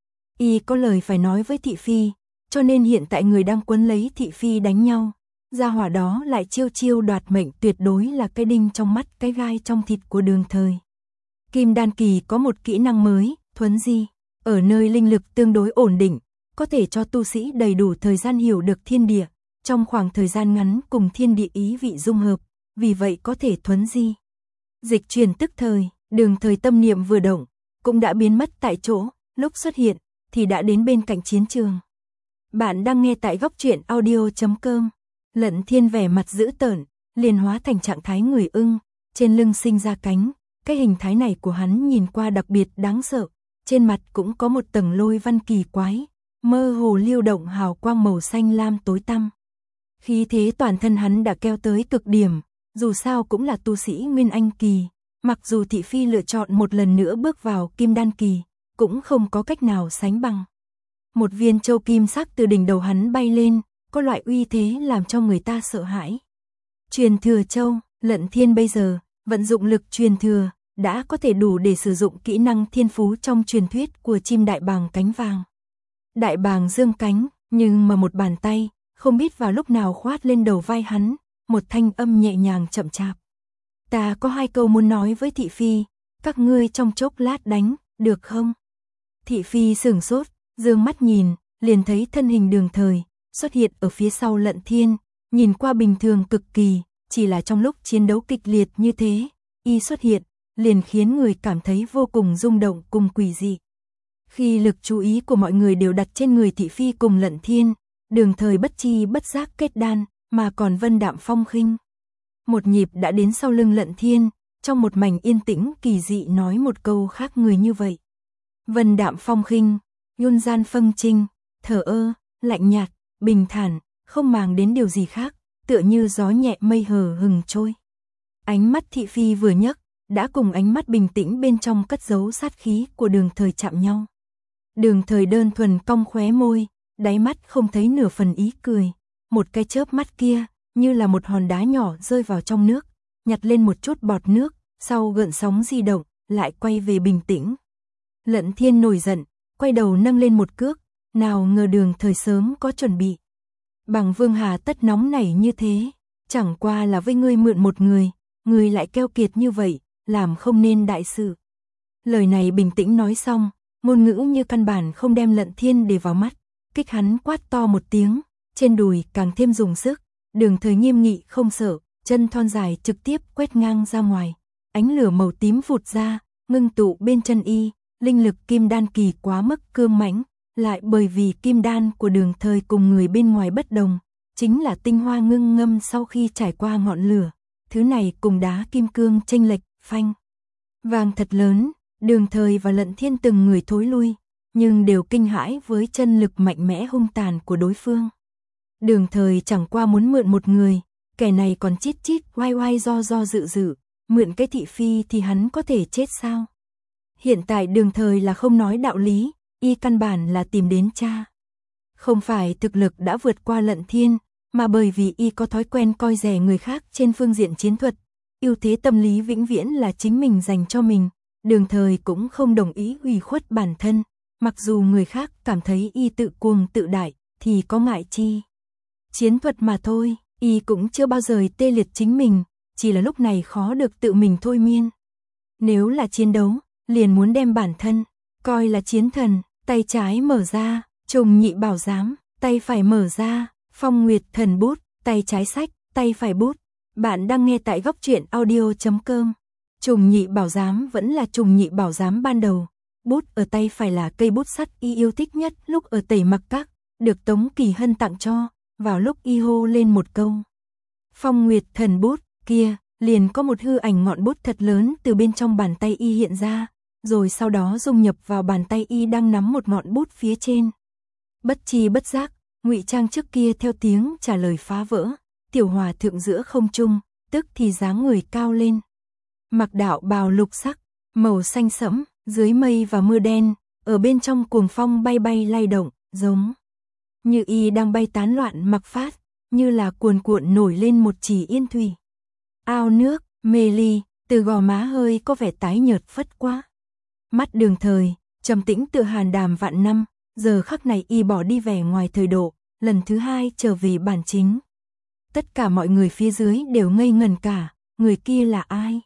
Y có lời phải nói với thị phi, cho nên hiện tại người đang quấn lấy thị phi đánh nhau, gia hỏa đó lại chiêu chiêu đoạt mệnh, tuyệt đối là cái đinh trong mắt cái gai trong thịt của Đường Thời. Kim đan kỳ có một kỹ năng mới, thuấn di, ở nơi linh lực tương đối ổn định, có thể cho tu sĩ đầy đủ thời gian hiểu được thiên địa, trong khoảng thời gian ngắn cùng thiên địa ý vị dung hợp, vì vậy có thể thuấn di. Dịch chuyển tức thời, Đường Thời tâm niệm vừa động, cũng đã biến mất tại chỗ, lúc xuất hiện thì đã đến bên cạnh chiến trường. Bạn đang nghe tại góc truyện audio chấm com. Lận Thiên vẻ mặt dữ tợn, liền hóa thành trạng thái người ưng, trên lưng sinh ra cánh, cái hình thái này của hắn nhìn qua đặc biệt đáng sợ, trên mặt cũng có một tầng lôi văn kỳ quái, mơ hồ liêu động hào quang màu xanh lam tối tăm. Khí thế toàn thân hắn đã kéo tới cực điểm, dù sao cũng là tu sĩ nguyên anh kỳ, mặc dù thị phi lựa chọn một lần nữa bước vào kim đan kỳ, cũng không có cách nào sánh bằng. Một viên châu kim sắc từ đỉnh đầu hắn bay lên, có loại uy thế làm cho người ta sợ hãi. Truyền thừa châu, Lận Thiên bây giờ, vận dụng lực truyền thừa, đã có thể đủ để sử dụng kỹ năng thiên phú trong truyền thuyết của chim đại bàng cánh vàng. Đại bàng dương cánh, nhưng mà một bàn tay, không biết vào lúc nào khoát lên đầu vai hắn, một thanh âm nhẹ nhàng chậm chạp. Ta có hai câu muốn nói với thị phi, các ngươi trong chốc lát đánh, được không? Thị phi sửng sốt, dương mắt nhìn, liền thấy thân hình Đường Thời, xuất hiện ở phía sau Lận Thiên, nhìn qua bình thường cực kỳ, chỉ là trong lúc chiến đấu kịch liệt như thế, y xuất hiện, liền khiến người cảm thấy vô cùng rung động cùng quỷ dị. Khi lực chú ý của mọi người đều đặt trên người thị phi cùng Lận Thiên, Đường Thời bất chi bất giác kết đan, mà còn vân đạm phong khinh. Một nhịp đã đến sau lưng Lận Thiên, trong một mảnh yên tĩnh kỳ dị nói một câu khác người như vậy. Vân đạm phong khinh, yôn gian phân trinh, thờ ơ, lạnh nhạt, bình thản, không màng đến điều gì khác, tựa như gió nhẹ mây hờ hừng trôi. Ánh mắt thị phi vừa nhấc, đã cùng ánh mắt bình tĩnh bên trong cất giấu sát khí của Đường Thời chạm nhau. Đường Thời đơn thuần cong khóe môi, đáy mắt không thấy nửa phần ý cười, một cái chớp mắt kia, như là một hòn đá nhỏ rơi vào trong nước, nhặt lên một chút bọt nước, sau gợn sóng di động, lại quay về bình tĩnh. Lận Thiên nổi giận, quay đầu nâng lên một cước, nào ngờ Đường Thời sớm có chuẩn bị. Bằng Vương Hà tất nóng nảy như thế, chẳng qua là với ngươi mượn một người, ngươi lại keo kiệt như vậy, làm không nên đại sự. Lời này bình tĩnh nói xong, ngôn ngữ như căn bản không đem Lận Thiên để vào mắt, kích hắn quát to một tiếng, trên đùi càng thêm dùng sức, Đường Thời nghiêm nghị không sợ, chân thon dài trực tiếp quét ngang ra ngoài, ánh lửa màu tím vụt ra, ngưng tụ bên chân y, linh lực kim đan kỳ quá mức cương mãnh, lại bởi vì kim đan của Đường Thời cùng người bên ngoài bất đồng, chính là tinh hoa ngưng ngâm sau khi trải qua ngọn lửa, thứ này cùng đá kim cương chênh lệch, phanh vang thật lớn, Đường Thời và Lận Thiên từng người thối lui, nhưng đều kinh hãi với chân lực mạnh mẽ hung tàn của đối phương. Đường Thời chẳng qua muốn mượn một người, kẻ này còn chít chít oai oai do do dự dự, mượn cái thị phi thì hắn có thể chết sao? Hiện tại Đường Thời là không nói đạo lý, y căn bản là tìm đến cha. Không phải thực lực đã vượt qua Lận Thiên, mà bởi vì y có thói quen coi rẻ người khác trên phương diện chiến thuật, ưu thế tâm lý vĩnh viễn là chính mình dành cho mình. Đường Thời cũng không đồng ý ủy khuất bản thân, mặc dù người khác cảm thấy y tự cuồng tự đại, thì có ngại chi. Chiến thuật mà thôi, y cũng chưa bao giờ tê liệt chính mình, chỉ là lúc này khó được tự mình thôi miên. Nếu là chiến đấu, liền muốn đem bản thân, coi là chiến thần, tay trái mở ra, trùng nhị bảo giám, tay phải mở ra, phong nguyệt thần bút, tay trái sách, tay phải bút. Bạn đang nghe tại góc truyện audio chấm com. Trùng nhị bảo giám vẫn là trùng nhị bảo giám ban đầu, bút ở tay phải là cây bút sắt y yêu thích nhất lúc ở Tẩy Mặc Các, được Tống Kỳ Hân tặng cho, vào lúc y hô lên một câu. Phong nguyệt thần bút, kia, liền có một hư ảnh ngọn bút thật lớn từ bên trong bàn tay y hiện ra, rồi sau đó dung nhập vào bàn tay y đang nắm một ngọn bút phía trên. Bất chi bất giác, ngụy trang trước kia theo tiếng trả lời phá vỡ, tiểu hòa thượng giữa không trung, tức thì dáng người cao lên. Mặc đạo bào lục sắc, màu xanh sẫm, dưới mây và mưa đen, ở bên trong cuồng phong bay bay lay động, giống như y đang bay tán loạn mặc phát, như là cuồn cuộn nổi lên một chỉ yên thủy. Ao nước, mê ly, từ gò má hơi có vẻ tái nhợt phất quá. Mắt Đường Thời, trầm tĩnh tựa hàn đàm vạn năm, giờ khắc này y bỏ đi vẻ ngoài thời độ, lần thứ hai trở về bản chính. Tất cả mọi người phía dưới đều ngây ngần cả, người kia là ai?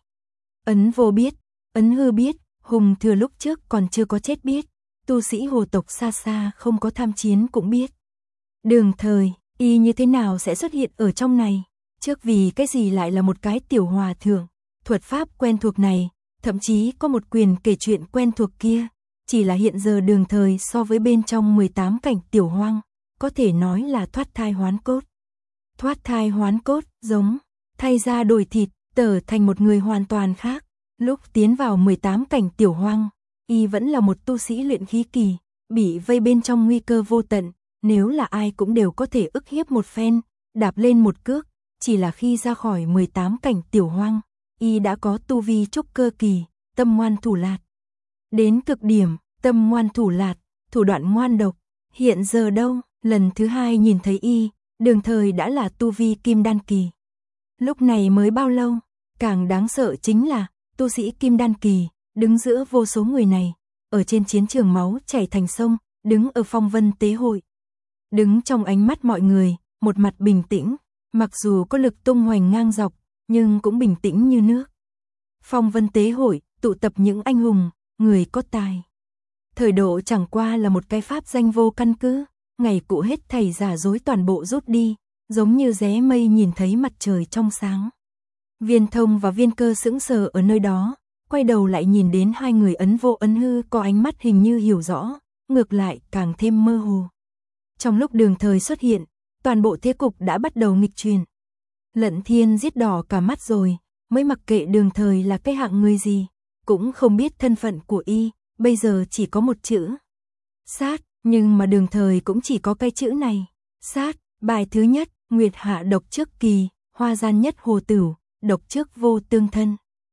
Ấn Vô biết, Ấn Hư biết, Hùng Thừa lúc trước còn chưa có chết biết, tu sĩ hồ tộc xa xa không có tham chiến cũng biết. Đường Thời, y như thế nào sẽ xuất hiện ở trong này? Trước vì cái gì lại là một cái tiểu hòa thượng? Thuật pháp quen thuộc này, thậm chí có một quyền kể chuyện quen thuộc kia, chỉ là hiện giờ Đường Thời so với bên trong mười tám cảnh tiểu hoang, có thể nói là thoát thai hoán cốt. Thoát thai hoán cốt, giống, thay da đổi thịt, trở thành một người hoàn toàn khác. Lúc tiến vào mười tám cảnh tiểu hoang, y vẫn là một tu sĩ luyện khí kỳ, bị vây bên trong nguy cơ vô tận, nếu là ai cũng đều có thể ức hiếp một phen, đạp lên một cước, chỉ là khi ra khỏi mười tám cảnh tiểu hoang, y đã có tu vi trúc cơ kỳ, tâm ngoan thủ lạt. Đến cực điểm, tâm ngoan thủ lạt, thủ đoạn ngoan độc, hiện giờ đâu, lần thứ hai nhìn thấy y, Đường Thời đã là tu vi kim đan kỳ. Lúc này mới bao lâu, càng đáng sợ chính là, tu sĩ kim đan kỳ, đứng giữa vô số người này, ở trên chiến trường máu chảy thành sông, đứng ở phong vân tế hội. Đứng trong ánh mắt mọi người, một mặt bình tĩnh, mặc dù có lực tung hoành ngang dọc, nhưng cũng bình tĩnh như nước. Phong vân tế hội, tụ tập những anh hùng, người có tài. Thời độ chẳng qua là một cái pháp danh vô căn cứ, ngày cụ hết thảy giả dối toàn bộ rút đi, giống như ré mây nhìn thấy mặt trời trong sáng. Viên Thông và Viên Cơ sững sờ ở nơi đó, quay đầu lại nhìn đến hai người Ấn Vô Ấn Hư có ánh mắt hình như hiểu rõ, ngược lại càng thêm mơ hồ. Trong lúc Đường Thời xuất hiện, toàn bộ thế cục đã bắt đầu nghịch chuyển. Lận Thiên giết đỏ cả mắt rồi, mới mặc kệ Đường Thời là cái hạng người gì, cũng không biết thân phận của y, bây giờ chỉ có một chữ. Sát, nhưng mà Đường Thời cũng chỉ có cái chữ này. Sát, bài thứ nhất, Nguyệt hạ độc trước kỳ, hoa gian nhất hồ tửu, độc trước vô tương thân.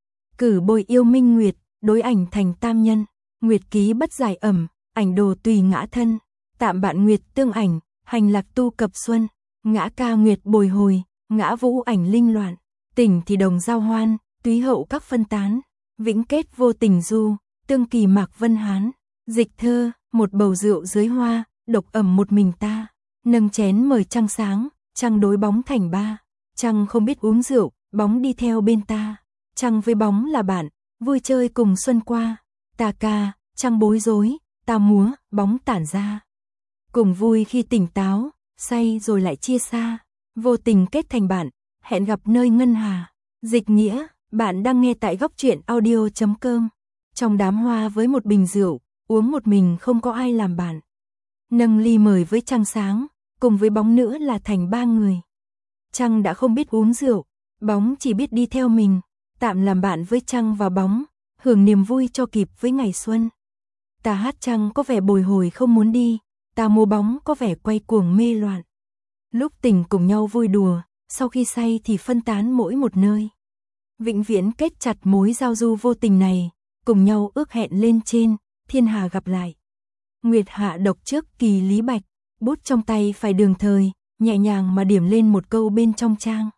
Cử bồi yêu minh nguyệt, đối ảnh thành tam nhân, nguyệt ký bất giải ẩm, ảnh đồ tùy ngã thân, tạm bạn nguyệt tương ảnh, hành lạc tu cập xuân, ngã ca nguyệt bồi hồi, ngã vũ ảnh linh loạn, tỉnh thì đồng giao hoan, túy hậu các phân tán, vĩnh kết vô tình du, tương kỳ mạc vân hán, dịch thơ, một bầu rượu dưới hoa, độc ẩm một mình ta, nâng chén mời trăng sáng, trăng đối bóng thành ba, trăng không biết uống rượu, bóng đi theo bên ta, trăng với bóng là bạn, vui chơi cùng xuân qua, ta ca, trăng bối rối, ta múa, bóng tản ra. Cùng vui khi tỉnh táo, say rồi lại chia xa, vô tình kết thành bạn, hẹn gặp nơi ngân hà. Dịch nghĩa, bạn đang nghe tại góc truyện audio chấm com. Trong đám hoa với một bình rượu, uống một mình không có ai làm bạn. Nâng ly mời với trăng sáng, cùng với bóng nữa là thành ba người. Trăng đã không biết uống rượu, bóng chỉ biết đi theo mình, tạm làm bạn với trăng và bóng, hưởng niềm vui cho kịp với ngày xuân. Ta hát trăng có vẻ bồi hồi không muốn đi, ta múa bóng có vẻ quay cuồng mê loạn. Lúc tỉnh cùng nhau vui đùa, sau khi say thì phân tán mỗi một nơi. Vĩnh viễn kết chặt mối giao du vô tình này, cùng nhau ước hẹn lên trên, thiên hà gặp lại. Nguyệt hạ độc trước kỳ Lý Bạch, bút trong tay phải Đường Thời, nhẹ nhàng mà điểm lên một câu bên trong trang.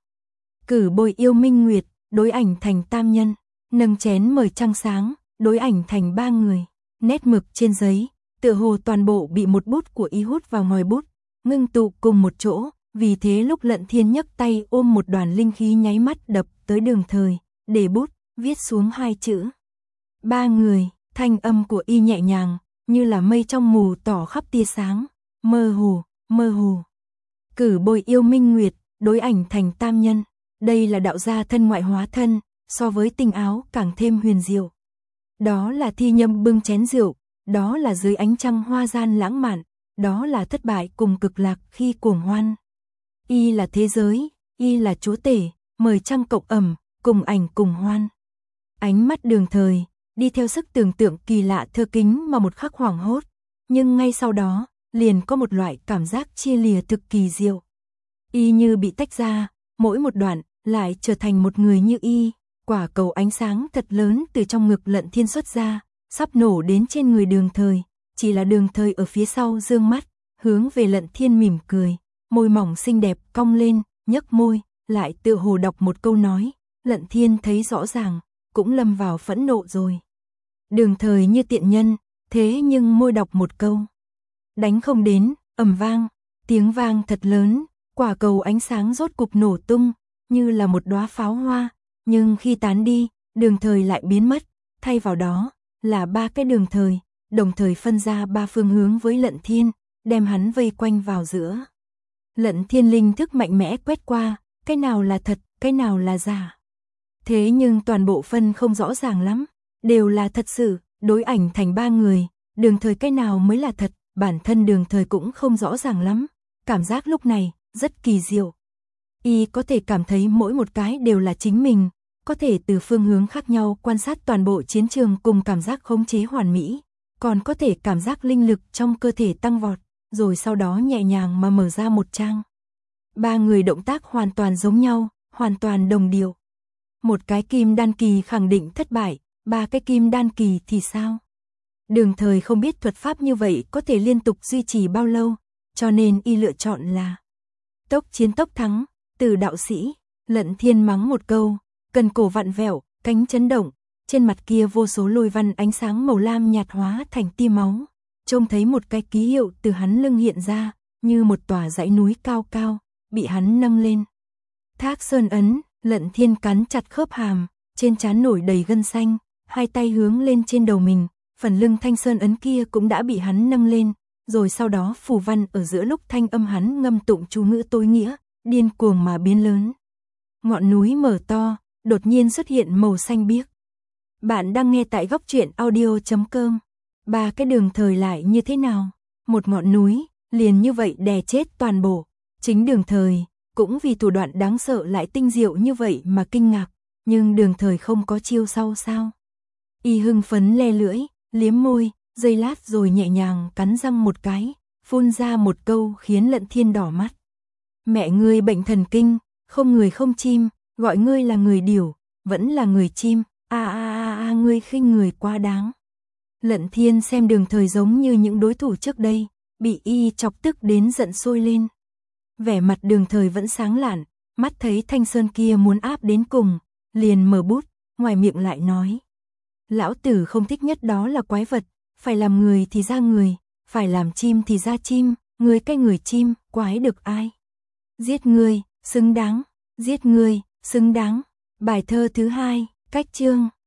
Cử bồi yêu minh nguyệt, đối ảnh thành tam nhân, nâng chén mời trăng sáng, đối ảnh thành ba người. Nét mực trên giấy, tựa hồ toàn bộ bị một bút của y hút vào ngòi bút, ngưng tụ cùng một chỗ, vì thế lúc Lận Thiên nhấc tay ôm một đoàn linh khí nháy mắt đập tới Đường Thời, để bút, viết xuống hai chữ. Ba người, thanh âm của y nhẹ nhàng, như là mây trong mù tỏ khắp tia sáng, mơ hồ, mơ hồ. Cử bồi yêu minh nguyệt, đối ảnh thành tam nhân, đây là đạo gia thân ngoại hóa thân, so với tinh áo càng thêm huyền diệu. Đó là thi nhâm bưng chén rượu, đó là dưới ánh trăng hoa gian lãng mạn, đó là thất bại cùng cực lạc khi cuồng hoan. Y là thế giới, y là chúa tể, mời trăng cộng ẩm, cùng ảnh cùng hoan. Ánh mắt Đường Thời, đi theo sức tưởng tượng kỳ lạ thơ kính mà một khắc hoảng hốt, nhưng ngay sau đó, liền có một loại cảm giác chia lìa thực kỳ diệu. Y như bị tách ra, mỗi một đoạn, lại trở thành một người như y, quả cầu ánh sáng thật lớn từ trong ngực Lận Thiên xuất ra, sắp nổ đến trên người Đường Thời, chỉ là Đường Thời ở phía sau dương mắt, hướng về Lận Thiên mỉm cười, môi mỏng xinh đẹp cong lên, nhếch môi, lại tựa hồ đọc một câu nói, Lận Thiên thấy rõ ràng, cũng lâm vào phẫn nộ rồi. Đường Thời như tiện nhân, thế nhưng môi đọc một câu. Đánh không đến, ầm vang, tiếng vang thật lớn, quả cầu ánh sáng rốt cục nổ tung, như là một đóa pháo hoa, nhưng khi tán đi, Đường Thời lại biến mất, thay vào đó là ba cái Đường Thời, đồng thời phân ra ba phương hướng với Lận Thiên, đem hắn vây quanh vào giữa. Lận Thiên linh thức mạnh mẽ quét qua, cái nào là thật, cái nào là giả. Thế nhưng toàn bộ phân không rõ ràng lắm, đều là thật sự, đối ảnh thành ba người, Đường Thời cái nào mới là thật, bản thân Đường Thời cũng không rõ ràng lắm, cảm giác lúc này rất kỳ diệu. Y có thể cảm thấy mỗi một cái đều là chính mình, có thể từ phương hướng khác nhau quan sát toàn bộ chiến trường cùng cảm giác khống chế hoàn mỹ, còn có thể cảm giác linh lực trong cơ thể tăng vọt, rồi sau đó nhẹ nhàng mà mở ra một trang. Ba người động tác hoàn toàn giống nhau, hoàn toàn đồng điệu. Một cái kim đan kỳ khẳng định thất bại, ba cái kim đan kỳ thì sao? Đường Thời không biết thuật pháp như vậy có thể liên tục duy trì bao lâu, cho nên y lựa chọn là tốc chiến tốc thắng, từ đạo sĩ. Lận Thiên mắng một câu, cần cổ vặn vẹo, cánh chấn động, trên mặt kia vô số lôi văn ánh sáng màu lam nhạt hóa thành tia máu, trông thấy một cái ký hiệu từ hắn lưng hiện ra, như một tòa dãy núi cao cao, bị hắn nâng lên. Thác Sơn ấn. Lận Thiên cắn chặt khớp hàm, trên trán nổi đầy gân xanh, hai tay hướng lên trên đầu mình, phần lưng thanh sơn ấn kia cũng đã bị hắn nâng lên, rồi sau đó phù văn ở giữa lúc thanh âm hắn ngâm tụng chú ngữ tối nghĩa, điên cuồng mà biến lớn. Ngọn núi mở to, đột nhiên xuất hiện màu xanh biếc. Bạn đang nghe tại góc truyện audio chấm com. Ba cái Đường Thời lại như thế nào? Một ngọn núi, liền như vậy đè chết toàn bộ. Chính Đường Thời cũng vì thủ đoạn đáng sợ lại tinh diệu như vậy mà kinh ngạc, nhưng Đường Thời không có chiêu sau sao? Y hưng phấn le lưỡi, liếm môi, giây lát rồi nhẹ nhàng cắn răng một cái, phun ra một câu khiến Lận Thiên đỏ mắt. Mẹ ngươi bệnh thần kinh, không người không chim, gọi ngươi là người điểu, vẫn là người chim, a a a a ngươi khinh người quá đáng. Lận Thiên xem Đường Thời giống như những đối thủ trước đây, bị y chọc tức đến giận sôi lên. Vẻ mặt Đường Thời vẫn sáng lạn, mắt thấy Thanh Sơn kia muốn áp đến cùng, liền mở bút, ngoài miệng lại nói. Lão tử không thích nhất đó là quái vật, phải làm người thì ra người, phải làm chim thì ra chim, người cái người chim, quái được ai. Giết ngươi, xứng đáng, giết ngươi, xứng đáng. Bài thơ thứ hai, cách chương.